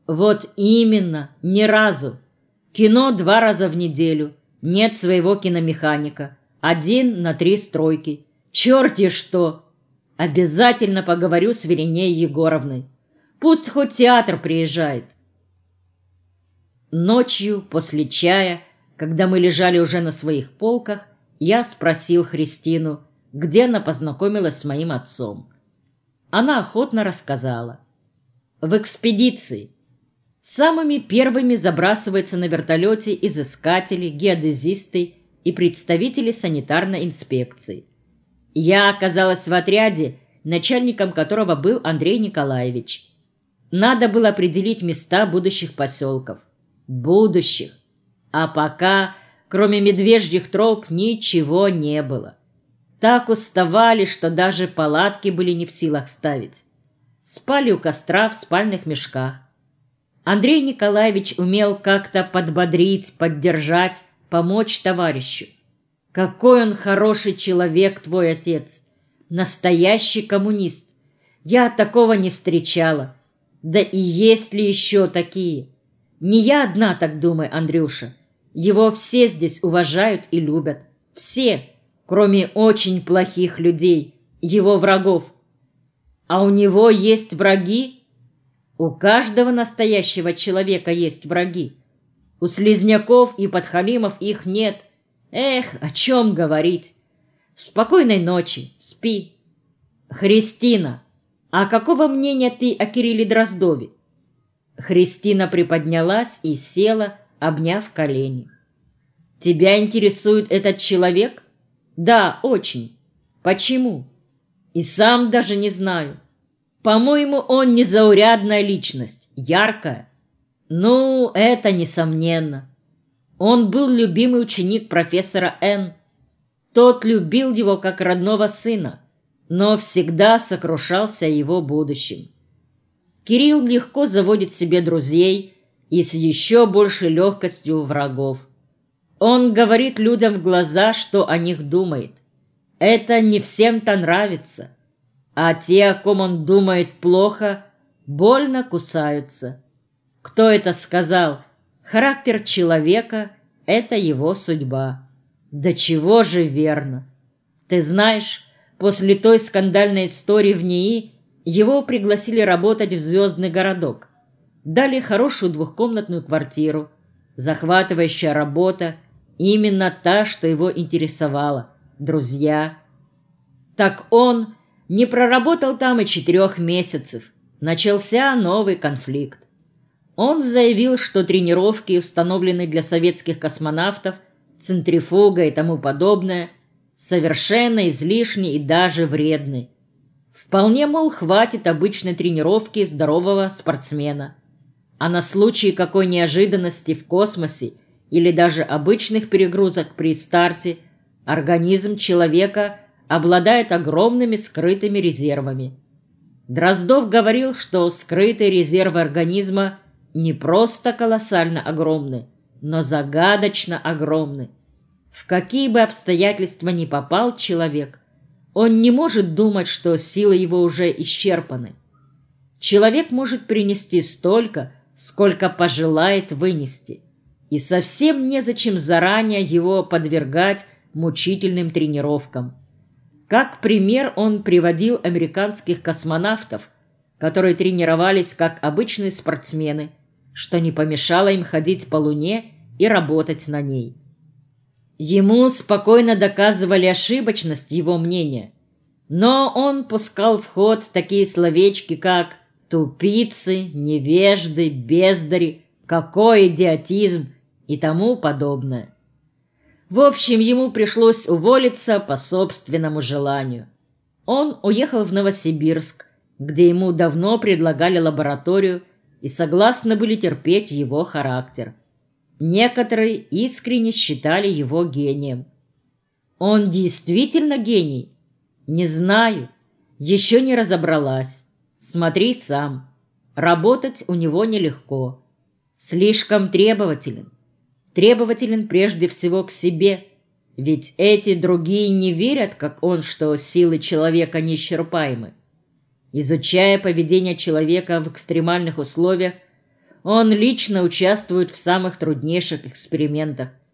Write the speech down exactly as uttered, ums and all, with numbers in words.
Вот именно, ни разу. Кино два раза в неделю. Нет своего киномеханика. Один на три стройки. Черти что! Обязательно поговорю с Веринеей Егоровной. Пусть хоть театр приезжает. Ночью, после чая, когда мы лежали уже на своих полках, я спросил Христину, где она познакомилась с моим отцом. Она охотно рассказала. В экспедиции. Самыми первыми забрасываются на вертолете изыскатели, геодезисты и представители санитарной инспекции. Я оказалась в отряде, начальником которого был Андрей Николаевич. Надо было определить места будущих поселков. Будущих. А пока, кроме медвежьих троп, ничего не было. Так уставали, что даже палатки были не в силах ставить. Спали у костра в спальных мешках. Андрей Николаевич умел как-то подбодрить, поддержать, помочь товарищу. Какой он хороший человек, твой отец. Настоящий коммунист. Я такого не встречала. Да и есть ли еще такие? Не я одна так думаю, Андрюша. Его все здесь уважают и любят. Все, кроме очень плохих людей, его врагов. А у него есть враги? У каждого настоящего человека есть враги. У слизняков и подхалимов их нет. Эх, о чем говорить. Спокойной ночи, спи. Христина, а какого мнения ты о Кирилле Дроздове? Христина приподнялась и села, обняв колени. Тебя интересует этот человек? Да, очень. Почему? И сам даже не знаю. По-моему, он незаурядная личность, яркая. Ну, это несомненно. Он был любимый ученик профессора Н. Тот любил его как родного сына, но всегда сокрушался о его будущем. Кирилл легко заводит себе друзей и с еще большей легкостью врагов. Он говорит людям в глаза, что о них думает. Это не всем-то нравится. А те, о ком он думает плохо, больно кусаются. Кто это сказал? Характер человека — это его судьба. Да чего же верно. Ты знаешь, после той скандальной истории в НИИ его пригласили работать в звездный городок. Дали хорошую двухкомнатную квартиру. Захватывающая работа, именно та, что его интересовала. Друзья. Так он не проработал там и четырех месяцев. Начался новый конфликт. Он заявил, что тренировки, установленные для советских космонавтов, центрифуга и тому подобное, совершенно излишни и даже вредны. Вполне, мол, хватит обычной тренировки здорового спортсмена. А на случай какой неожиданности в космосе или даже обычных перегрузок при старте организм человека обладает огромными скрытыми резервами. Дроздов говорил, что скрытые резервы организма не просто колоссально огромны, но загадочно огромны. В какие бы обстоятельства ни попал человек, он не может думать, что силы его уже исчерпаны. Человек может принести столько, сколько пожелает вынести, и совсем незачем заранее его подвергать мучительным тренировкам. Как пример он приводил американских космонавтов, которые тренировались как обычные спортсмены, что не помешало им ходить по Луне и работать на ней. Ему спокойно доказывали ошибочность его мнения, но он пускал в ход такие словечки, как «тупицы», «невежды», «бездари», «какой идиотизм» и тому подобное. В общем, ему пришлось уволиться по собственному желанию. Он уехал в Новосибирск, где ему давно предлагали лабораторию и согласны были терпеть его характер. Некоторые искренне считали его гением. Он действительно гений? Не знаю. Еще не разобралась. Смотри сам. Работать у него нелегко. Слишком требователен. Требователен прежде всего к себе. Ведь эти другие не верят, как он, что силы человека неисчерпаемы. Изучая поведение человека в экстремальных условиях, Он лично участвует в самых труднейших экспериментах.